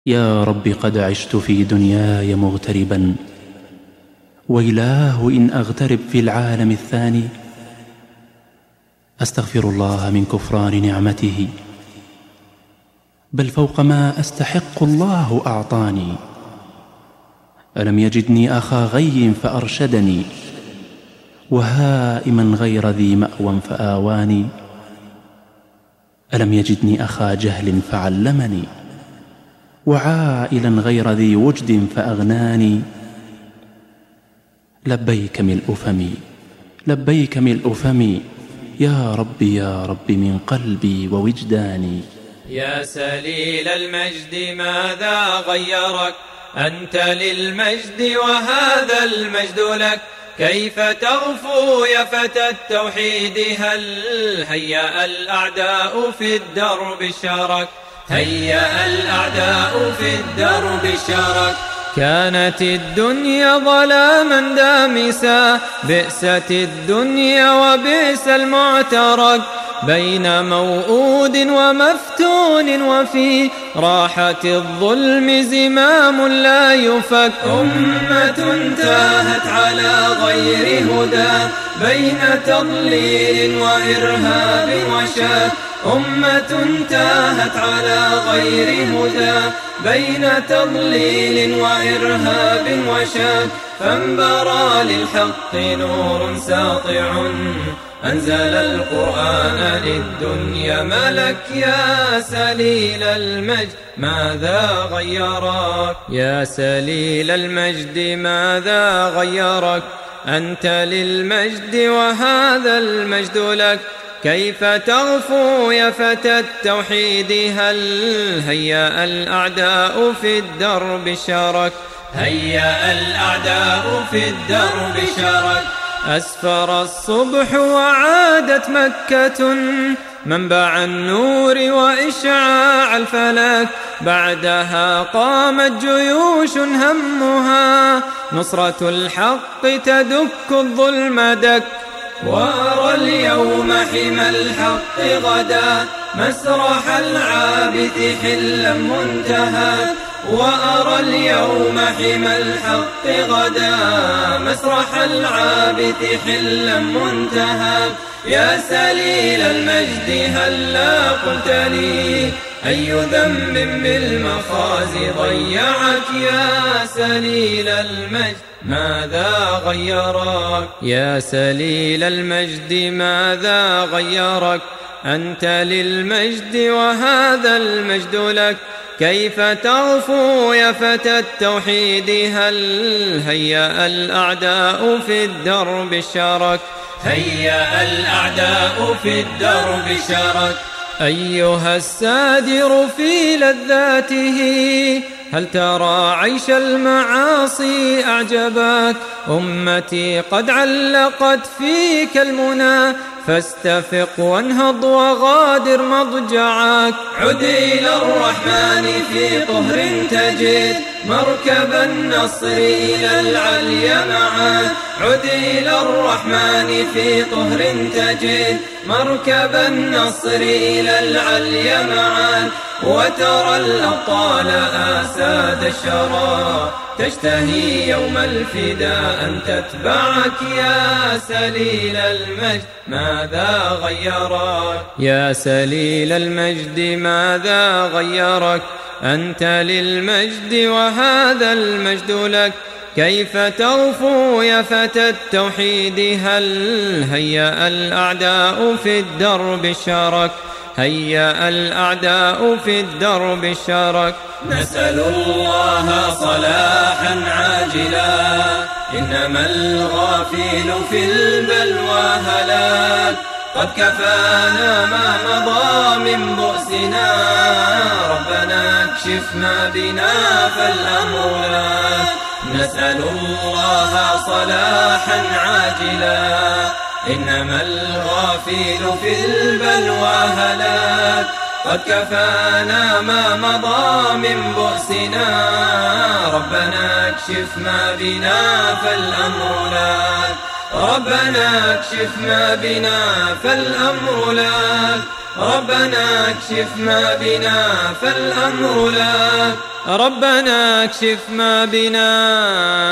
يا رب قد عشت في دنياي مغتربا، ويلاه إن أغترب في العالم الثاني. أستغفر الله من كفران نعمته، بل فوق ما أستحق الله أعطاني. ألم يجدني أخا غي فأرشدني، وهائما غير ذي مأوى فآواني. ألم يجدني أخا جهل فعلمني، وعائلا غير ذي وجد فأغناني. لبيك ملء فمي، لبيك ملء فمي، يا ربي يا رب من قلبي ووجداني. يا سليل المجد ماذا غيرك؟ أنت للمجد وهذا المجد لك. كيف تغفو يا فتى التوحيد؟ هل هيأ الأعداء في الدرب الشرك؟ هيأ الأعداء في الدرب الشرك. كانت الدنيا ظلاما دامسا، بئست الدنيا وبئس المعترك. بين موؤود ومفتون وفي راحة الظلم زمام لا يفك. أمة تاهت على غير هدى، بين تضليل وإرهاب وشك. أمة تاهت على غير هدى، بين تضليل وإرهاب وشك. فانبرى للحق نور ساطع، أنزل القرآن للدنيا ملك. يا سليل المجد ماذا غيرك؟ يا سليل المجد ماذا غيرك؟ أنت للمجد وهذا المجد لك. كيف تغفو يا فتى التوحيد؟ هل هيأ الأعداء في الدرب الشرك؟ هيأ الأعداء في الدرب الشرك. أسفر الصبح وعادت مكة، منبع النور وإشعاع الفلك. بعدها قامت جيوش همها نصرة الحق تدك الظلم دك. وأرى اليوم حمى الحق غدا، مسرح العابث حلا منتهى. وأرى اليوم حمى الحق غدا، مسرح العابث حلا منتهى. يا سليل المجد هلا قلت لي أي ذنب بالمخازي ضيعك؟ يا سليل المجد ماذا غيرك؟ يا سليل المجد ماذا غيرك؟ أنت للمجد وهذا المجد لك. كيف تغفو يا فتى التوحيد؟ هل هيأ الأعداء في الدرب الشرك؟ هيأ الأعداء في الدرب الشرك. أيها السادر في لذاته، هل ترى عيش المعاصي أعجبك؟ أمتي قد علقت فيك المنى، فاستفق وانهض وغادر مضجعك. عد إلى الرحمن في طهر تجد مركب النصر إلى العلي معا. عد إلى الرحمن في طهر تجد مركب النصر إلى العلي معا. وترى الأبطال آساد الشرى تشتهي يوم الفداء أن تتبعك. يا سليل المجد ماذا غيرك؟ يا سليل المجد ماذا غيرك؟ أنت للمجد وهذا المجد لك. كيف تغفو يا فتى التوحيد؟ هل هيأ الأعداء في الدرب الشرك؟ هيأ الأعداء في الدرب الشرك. نسأل الله صلاحا عاجلا، إنما الغافل في البلوى هلاك. قد كفانا ما مضى من بؤسنا، ربنا اكشف ما بنا فالأمر لك. نسأل الله صلاحا عاجلا، إنما الغافل في البلوى هلاك. قد كفانا ما مضى من بؤسنا، ربنا اكشف ما بنا فالأمر لك. ربنا اكشف ما بنا فالأمر لك. ربنا اكشف ما بنا فالأمر لك ربنا اكشف ما بنا